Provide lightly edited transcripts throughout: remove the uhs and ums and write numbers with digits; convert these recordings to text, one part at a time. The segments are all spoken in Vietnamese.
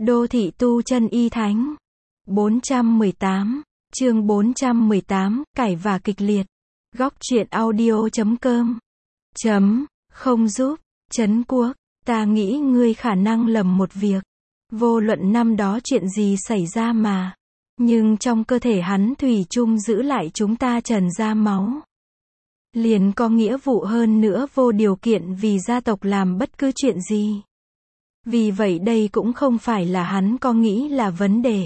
Đô thị tu chân y thánh. 418, chương 418, cải và kịch liệt. Góc truyện audio.com. Không giúp, Trấn Quốc, ta nghĩ ngươi khả năng lầm một việc. Vô luận năm đó chuyện gì xảy ra mà. Nhưng trong cơ thể hắn thủy chung giữ lại chúng ta Trần gia máu. Liền có nghĩa vụ hơn nữa vô điều kiện vì gia tộc làm bất cứ chuyện gì. Vì vậy đây cũng không phải là hắn có nghĩ là vấn đề.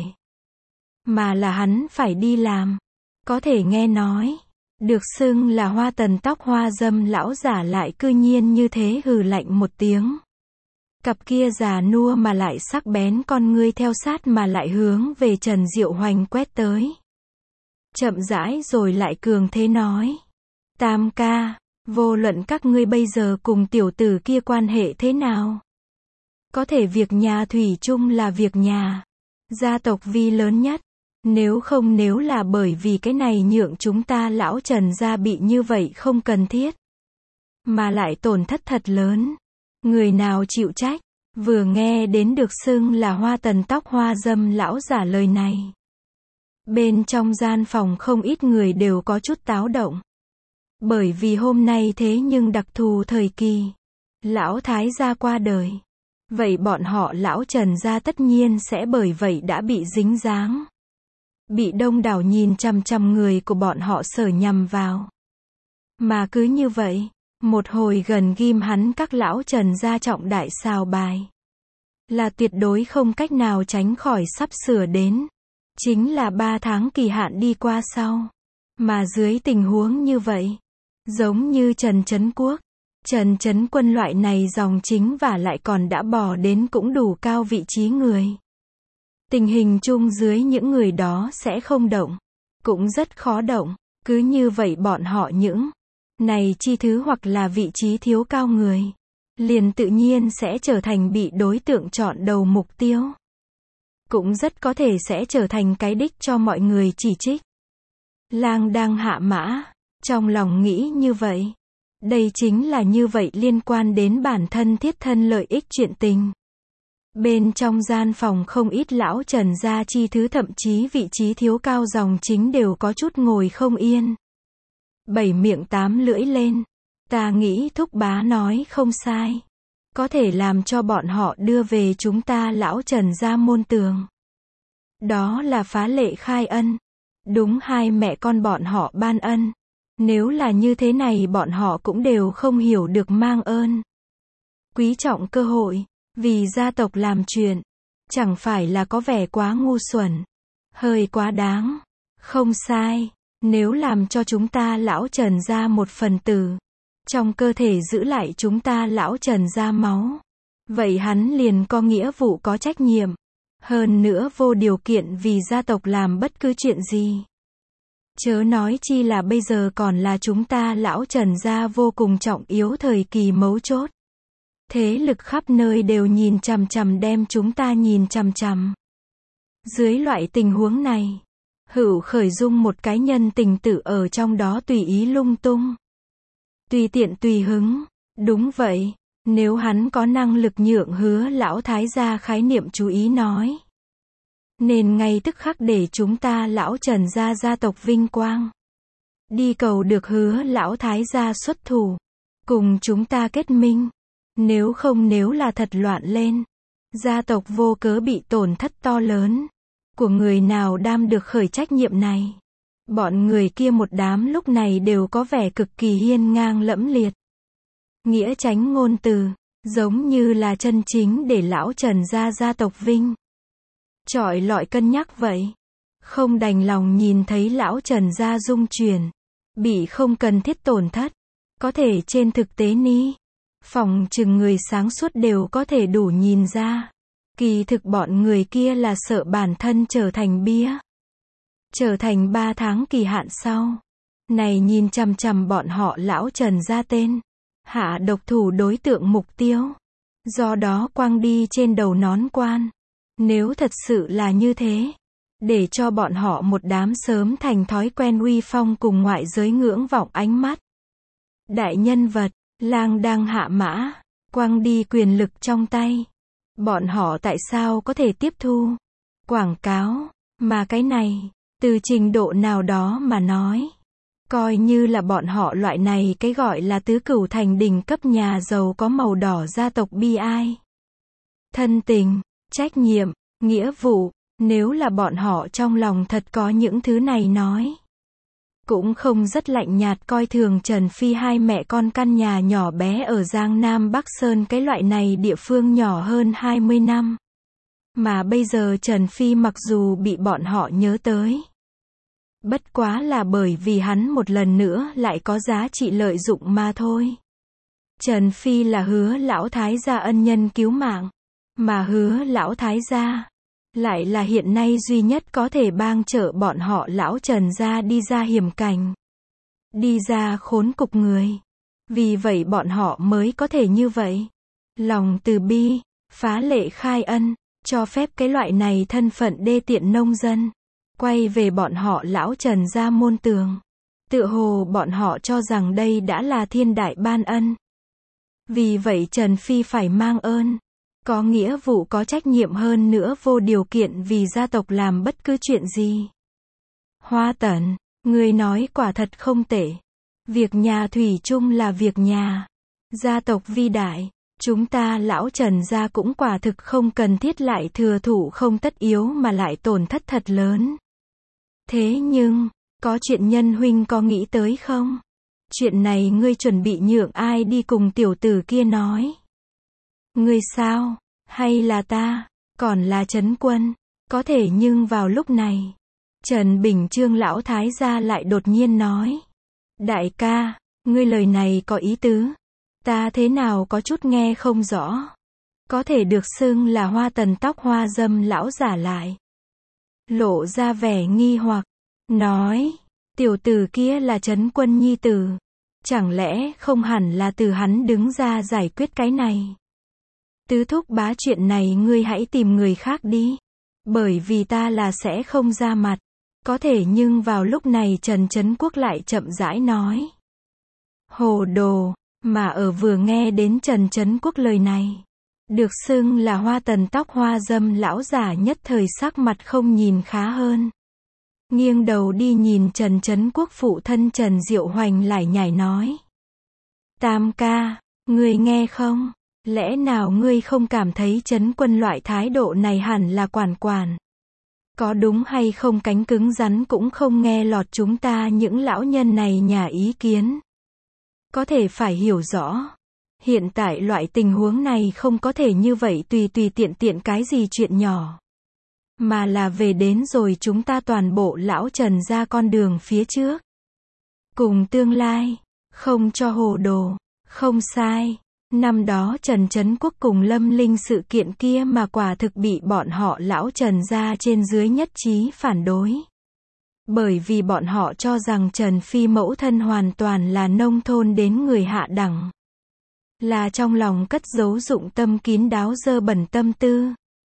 Mà là hắn phải đi làm. Có thể nghe nói. Được xưng là hoa tần tóc hoa dâm lão giả lại cư nhiên như thế hừ lạnh một tiếng. Cặp kia già nua mà lại sắc bén con ngươi theo sát mà lại hướng về Trần Diệu Hoành quét tới. Chậm rãi rồi lại cường thế nói. Tam ca, vô luận các ngươi bây giờ cùng tiểu tử kia quan hệ thế nào? Có thể việc nhà thủy chung là việc nhà. Gia tộc vi lớn nhất. Nếu là bởi vì cái này nhượng chúng ta lão Trần gia bị như vậy không cần thiết. Mà lại tổn thất thật lớn. Người nào chịu trách? Vừa nghe đến được xưng là hoa tần tóc hoa dâm lão giả lời này. Bên trong gian phòng không ít người đều có chút táo động. Bởi vì hôm nay thế nhưng đặc thù thời kỳ. Lão Thái gia qua đời. Vậy bọn họ lão Trần gia tất nhiên sẽ bởi vậy đã bị dính dáng. Bị đông đảo nhìn chằm chằm người của bọn họ sở nhằm vào. Mà cứ như vậy, một hồi gần ghim hắn các lão Trần gia trọng đại xào bài. Là tuyệt đối không cách nào tránh khỏi sắp sửa đến. Chính là 3 tháng kỳ hạn đi qua sau. Mà dưới tình huống như vậy, giống như Trần Trấn Quốc, Trần Trấn Quân loại này dòng chính và lại còn đã bò đến cũng đủ cao vị trí người. Tình hình chung dưới những người đó sẽ không động. Cũng rất khó động. Cứ như vậy bọn họ những này chi thứ hoặc là vị trí thiếu cao người. Liền tự nhiên sẽ trở thành bị đối tượng chọn đầu mục tiêu. Cũng rất có thể sẽ trở thành cái đích cho mọi người chỉ trích. Lang đang hạ mã. Trong lòng nghĩ như vậy. Đây chính là như vậy liên quan đến bản thân thiết thân lợi ích chuyện tình. Bên trong gian phòng không ít lão Trần gia chi thứ thậm chí vị trí thiếu cao dòng chính đều có chút ngồi không yên. 7 miệng 8 lưỡi lên. Ta nghĩ thúc bá nói không sai. Có thể làm cho bọn họ đưa về chúng ta lão Trần gia môn tường. Đó là phá lệ khai ân. Đúng hai mẹ con bọn họ ban ân. Nếu là như thế này bọn họ cũng đều không hiểu được mang ơn. Quý trọng cơ hội. Vì gia tộc làm chuyện. Chẳng phải là có vẻ quá ngu xuẩn. Hơi quá đáng. Không sai. Nếu làm cho chúng ta lão Trần gia một phần tử. Trong cơ thể giữ lại chúng ta lão Trần gia máu. Vậy hắn liền có nghĩa vụ có trách nhiệm. Hơn nữa vô điều kiện vì gia tộc làm bất cứ chuyện gì. Chớ nói chi là bây giờ còn là chúng ta lão Trần gia vô cùng trọng yếu thời kỳ mấu chốt. Thế lực khắp nơi đều nhìn chằm chằm đem chúng ta nhìn chằm chằm. Dưới loại tình huống này, hữu khởi dung một cái nhân tình tử ở trong đó tùy ý lung tung. Tùy tiện tùy hứng. Đúng vậy, nếu hắn có năng lực nhượng hứa lão Thái gia khái niệm chú ý nói. Nên ngay tức khắc để chúng ta lão Trần gia gia tộc vinh quang. Đi cầu được hứa lão Thái gia xuất thủ. Cùng chúng ta kết minh. Nếu không nếu là thật loạn lên. Gia tộc vô cớ bị tổn thất to lớn. Của người nào đam được khởi trách nhiệm này. Bọn người kia một đám lúc này đều có vẻ cực kỳ hiên ngang lẫm liệt. Nghĩa tránh ngôn từ. Giống như là chân chính để lão Trần gia gia tộc vinh. Chọi lọi cân nhắc vậy. Không đành lòng nhìn thấy lão Trần gia dung chuyển. Bị không cần thiết tổn thất. Có thể trên thực tế ní. Phòng chừng người sáng suốt đều có thể đủ nhìn ra. Kỳ thực bọn người kia là sợ bản thân trở thành bia. Trở thành 3 tháng kỳ hạn sau. Này nhìn chằm chằm bọn họ lão Trần gia tên. Hạ độc thủ đối tượng mục tiêu. Do đó quăng đi trên đầu nón quan. Nếu thật sự là như thế. Để cho bọn họ một đám sớm thành thói quen uy phong cùng ngoại giới ngưỡng vọng ánh mắt. Đại nhân vật. Lang đang hạ mã, quăng đi quyền lực trong tay. Bọn họ tại sao có thể tiếp thu quảng cáo, mà cái này, từ trình độ nào đó mà nói, coi như là bọn họ loại này cái gọi là tứ cửu thành đỉnh cấp nhà giàu có màu đỏ gia tộc bi ai. Thân tình, trách nhiệm, nghĩa vụ, nếu là bọn họ trong lòng thật có những thứ này nói. Cũng không rất lạnh nhạt coi thường Trần Phi hai mẹ con căn nhà nhỏ bé ở Giang Nam Bắc Sơn cái loại này địa phương nhỏ hơn 20 năm. Mà bây giờ Trần Phi mặc dù bị bọn họ nhớ tới. Bất quá là bởi vì hắn một lần nữa lại có giá trị lợi dụng mà thôi. Trần Phi là Hứa lão thái gia ân nhân cứu mạng. Mà Hứa lão thái gia lại là hiện nay duy nhất có thể bang trợ bọn họ lão Trần gia đi ra hiểm cảnh. Đi ra khốn cục người. Vì vậy bọn họ mới có thể như vậy. Lòng từ bi, phá lệ khai ân, cho phép cái loại này thân phận đê tiện nông dân. Quay về bọn họ lão Trần gia môn tường. Tựa hồ bọn họ cho rằng đây đã là thiên đại ban ân. Vì vậy Trần Phi phải mang ơn. Có nghĩa vụ có trách nhiệm hơn nữa vô điều kiện vì gia tộc làm bất cứ chuyện gì. Hoa Tần, người nói quả thật không tệ. Việc nhà thủy chung là việc nhà. Gia tộc vi đại, chúng ta lão Trần gia cũng quả thực không cần thiết lại thừa thụ không tất yếu mà lại tổn thất thật lớn. Thế nhưng, có chuyện nhân huynh có nghĩ tới không? Chuyện này ngươi chuẩn bị nhượng ai đi cùng tiểu tử kia nói? Ngươi sao? Hay là ta? Còn là Trấn Quân? Có thể nhưng vào lúc này, Trần Bình Trương lão thái gia lại đột nhiên nói. Đại ca, ngươi lời này có ý tứ. Ta thế nào có chút nghe không rõ. Có thể được xưng là Hoa Tần tóc hoa dâm lão giả lại. Lộ ra vẻ nghi hoặc. Nói, tiểu tử kia là Trấn Quân nhi tử. Chẳng lẽ không hẳn là từ hắn đứng ra giải quyết cái này? Tứ thúc bá chuyện này ngươi hãy tìm người khác đi. Bởi vì ta là sẽ không ra mặt. Có thể nhưng vào lúc này Trần Trấn Quốc lại chậm rãi nói. Hồ đồ, mà ở vừa nghe đến Trần Trấn Quốc lời này. Được xưng là Hoa Tần tóc hoa dâm lão giả nhất thời sắc mặt không nhìn khá hơn. Nghiêng đầu đi nhìn Trần Trấn Quốc phụ thân Trần Diệu Hoành lải nhải nói. Tam ca, ngươi nghe không? Lẽ nào ngươi không cảm thấy Trấn Quân loại thái độ này hẳn là quản quản? Có đúng hay không cánh cứng rắn cũng không nghe lọt chúng ta những lão nhân này nhà ý kiến. Có thể phải hiểu rõ. Hiện tại loại tình huống này không có thể như vậy tùy tiện tiện cái gì chuyện nhỏ. Mà là về đến rồi chúng ta toàn bộ lão Trần ra con đường phía trước. Cùng tương lai. Không cho hồ đồ. Không sai. Năm đó Trần Trấn Quốc cùng Lâm Linh sự kiện kia mà quả thực bị bọn họ lão Trần ra trên dưới nhất trí phản đối. Bởi vì bọn họ cho rằng Trần Phi mẫu thân hoàn toàn là nông thôn đến người hạ đẳng. Là trong lòng cất giấu dụng tâm kín đáo dơ bẩn tâm tư.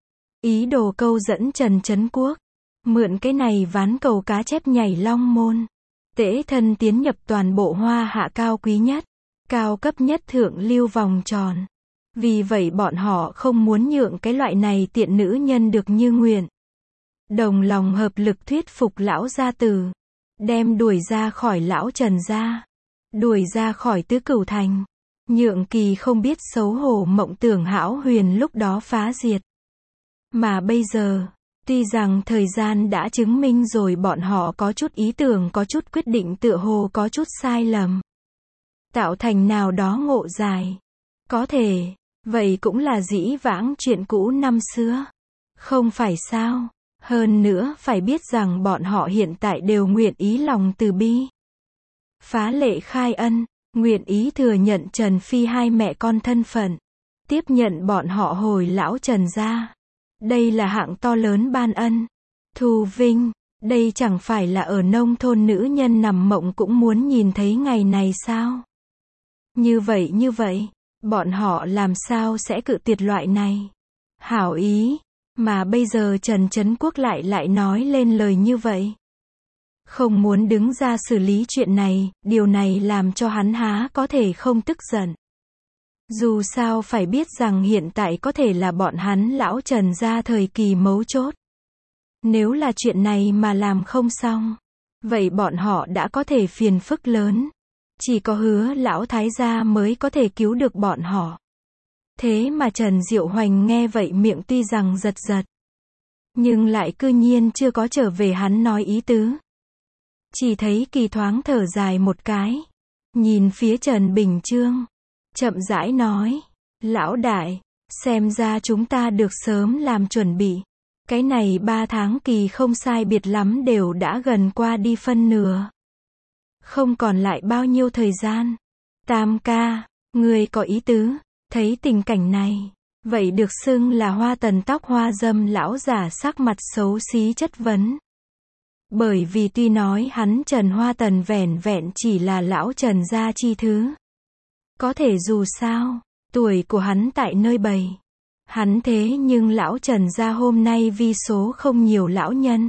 Ý đồ câu dẫn Trần Trấn Quốc. Mượn cái này ván cầu cá chép nhảy long môn. Tễ thân tiến nhập toàn bộ hoa hạ cao quý nhất. Cao cấp nhất thượng lưu vòng tròn. Vì vậy bọn họ không muốn nhượng cái loại này tiện nữ nhân được như nguyện. Đồng lòng hợp lực thuyết phục lão gia tử. Đem đuổi ra khỏi lão Trần gia. Đuổi ra khỏi tứ cửu thành. Nhượng kỳ không biết xấu hổ mộng tưởng hão huyền lúc đó phá diệt. Mà bây giờ, tuy rằng thời gian đã chứng minh rồi bọn họ có chút ý tưởng có chút quyết định tựa hồ có chút sai lầm. Tạo thành nào đó ngộ dài. Có thể, vậy cũng là dĩ vãng chuyện cũ năm xưa. Không phải sao? Hơn nữa phải biết rằng bọn họ hiện tại đều nguyện ý lòng từ bi. Phá lệ khai ân, nguyện ý thừa nhận Trần Phi hai mẹ con thân phận. Tiếp nhận bọn họ hồi lão Trần gia. Đây là hạng to lớn ban ân. Thù vinh, đây chẳng phải là ở nông thôn nữ nhân nằm mộng cũng muốn nhìn thấy ngày này sao? Như vậy, bọn họ làm sao sẽ cự tuyệt loại này? Hảo ý, mà bây giờ Trần Trấn Quốc lại nói lên lời như vậy. Không muốn đứng ra xử lý chuyện này, điều này làm cho hắn há có thể không tức giận. Dù sao phải biết rằng hiện tại có thể là bọn hắn lão Trần gia thời kỳ mấu chốt. Nếu là chuyện này mà làm không xong, vậy bọn họ đã có thể phiền phức lớn. Chỉ có Hứa lão thái gia mới có thể cứu được bọn họ. Thế mà Trần Diệu Hoành nghe vậy miệng tuy rằng giật giật, nhưng lại cư nhiên chưa có trở về hắn nói ý tứ. Chỉ thấy Kỳ thoáng thở dài một cái, nhìn phía Trần Bình Chương, chậm rãi nói, lão đại, xem ra chúng ta được sớm làm chuẩn bị. Cái này 3 tháng kỳ không sai biệt lắm đều đã gần qua đi phân nửa. Không còn lại bao nhiêu thời gian. Tam ca, ngươi có ý tứ, thấy tình cảnh này, vậy được xưng là Hoa Tần tóc hoa dâm lão giả sắc mặt xấu xí chất vấn. Bởi vì tuy nói hắn Trần Hoa Tần vẻn vẹn chỉ là lão Trần gia chi thứ. Có thể dù sao, tuổi của hắn tại nơi bầy. Hắn thế nhưng lão Trần gia hôm nay vi số không nhiều lão nhân.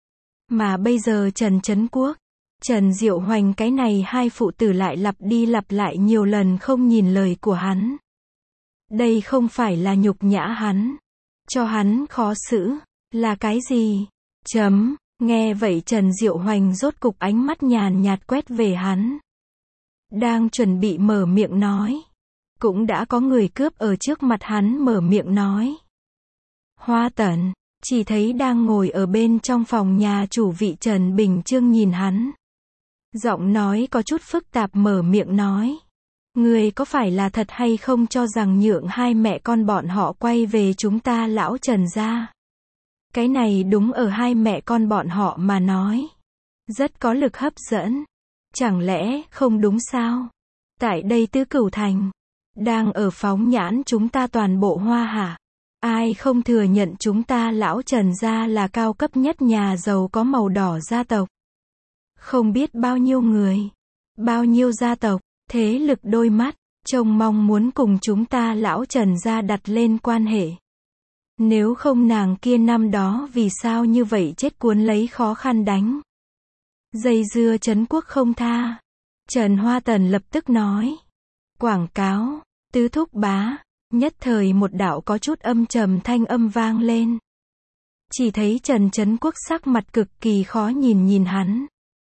Mà bây giờ Trần Trấn Quốc, Trần Diệu Hoành cái này hai phụ tử lại lặp đi lặp lại nhiều lần không nhìn lời của hắn. Đây không phải là nhục nhã hắn, cho hắn khó xử, là cái gì? Nghe vậy Trần Diệu Hoành rốt cục ánh mắt nhàn nhạt quét về hắn. Đang chuẩn bị mở miệng nói, cũng đã có người cướp ở trước mặt hắn mở miệng nói. Hoa Tần, chỉ thấy đang ngồi ở bên trong phòng nhà chủ vị Trần Bình Chương nhìn hắn. Giọng nói có chút phức tạp mở miệng nói. Người có phải là thật hay không cho rằng nhượng hai mẹ con bọn họ quay về chúng ta lão Trần gia? Cái này đúng ở hai mẹ con bọn họ mà nói. Rất có lực hấp dẫn. Chẳng lẽ không đúng sao? Tại đây Tứ Cửu Thành, đang ở phóng nhãn chúng ta toàn bộ Hoa Hạ. Ai không thừa nhận chúng ta lão Trần gia là cao cấp nhất nhà giàu có màu đỏ gia tộc. Không biết bao nhiêu người, bao nhiêu gia tộc, thế lực đôi mắt, trông mong muốn cùng chúng ta lão Trần gia đặt lên quan hệ. Nếu không nàng kia năm đó vì sao như vậy chết cuốn lấy khó khăn đánh. Dây dưa Trấn Quốc không tha. Trần Hoa Tần lập tức nói. Quảng cáo, Tứ thúc bá, nhất thời một đạo có chút âm trầm thanh âm vang lên. Chỉ thấy Trần Trấn Quốc sắc mặt cực kỳ khó nhìn hắn.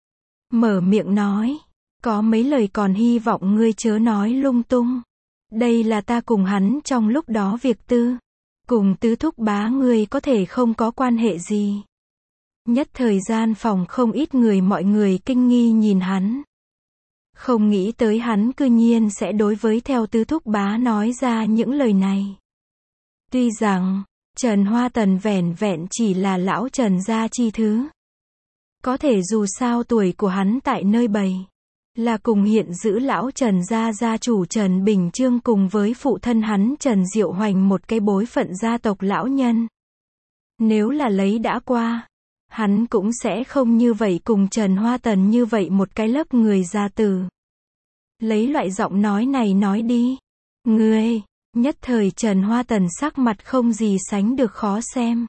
Mở miệng nói, có mấy lời còn hy vọng ngươi chớ nói lung tung. Đây là ta cùng hắn trong lúc đó việc tư. Cùng Tứ thúc bá ngươi có thể không có quan hệ gì. Nhất thời gian phòng không ít người mọi người kinh nghi nhìn hắn. Không nghĩ tới hắn cư nhiên sẽ đối với theo Tứ thúc bá nói ra những lời này. Tuy rằng, Trần Hoa Tần vẻn vẹn chỉ là lão Trần gia chi thứ. Có thể dù sao tuổi của hắn tại nơi bầy, là cùng hiện giữ lão Trần gia gia chủ Trần Bình Chương cùng với phụ thân hắn Trần Diệu Hoành một cái bối phận gia tộc lão nhân. Nếu là lấy đã qua, hắn cũng sẽ không như vậy cùng Trần Hoa Tần như vậy một cái lớp người già tử. Lấy loại giọng nói này nói đi. Ngươi, nhất thời Trần Hoa Tần sắc mặt không gì sánh được khó xem.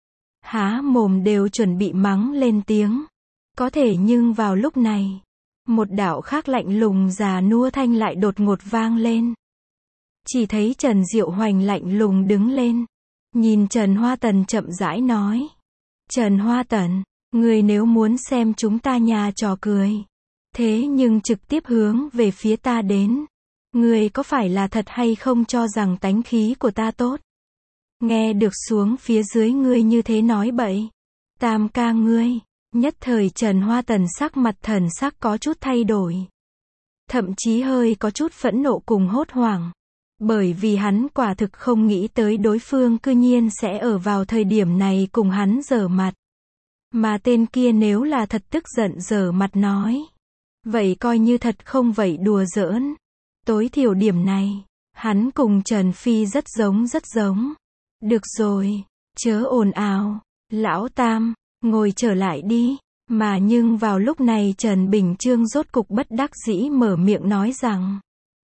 Há mồm đều chuẩn bị mắng lên tiếng. Có thể nhưng vào lúc này, một đạo khác lạnh lùng già nua thanh lại đột ngột vang lên. Chỉ thấy Trần Diệu Hoành lạnh lùng đứng lên. Nhìn Trần Hoa Tần chậm rãi nói. Trần Hoa Tần, người nếu muốn xem chúng ta nhà trò cười. Thế nhưng trực tiếp hướng về phía ta đến. Người có phải là thật hay không cho rằng tánh khí của ta tốt? Nghe được xuống phía dưới ngươi như thế nói bậy. Tam ca ngươi. Nhất thời Trần Hoa Tần sắc mặt thần sắc có chút thay đổi. Thậm chí hơi có chút phẫn nộ cùng hốt hoảng. Bởi vì hắn quả thực không nghĩ tới đối phương cư nhiên sẽ ở vào thời điểm này cùng hắn giở mặt. Mà tên kia nếu là thật tức giận giở mặt nói. Vậy coi như thật không vậy đùa giỡn. Tối thiểu điểm này, hắn cùng Trần Phi rất giống. Được rồi, chớ ồn ào. Lão Tam, ngồi trở lại đi. Mà nhưng vào lúc này Trần Bình Chương rốt cục bất đắc dĩ mở miệng nói rằng.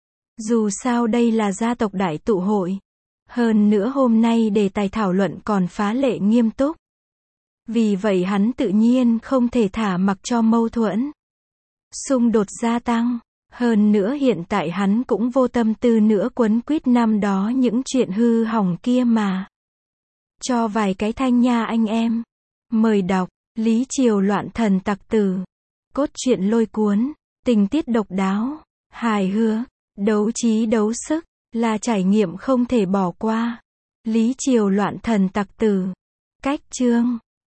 Dù sao đây là gia tộc đại tụ hội. Hơn nữa hôm nay đề tài thảo luận còn phá lệ nghiêm túc. Vì vậy hắn tự nhiên không thể thả mặc cho mâu thuẫn. Xung đột gia tăng. Hơn nữa hiện tại hắn cũng vô tâm tư nữa quấn quýt năm đó những chuyện hư hỏng kia mà. Cho vài cái thanh nha anh em. Mời đọc, Lý Triều loạn thần tặc tử. Cốt truyện lôi cuốn, tình tiết độc đáo, hài hước, đấu trí đấu sức, là trải nghiệm không thể bỏ qua. Lý Triều loạn thần tặc tử. Cách chương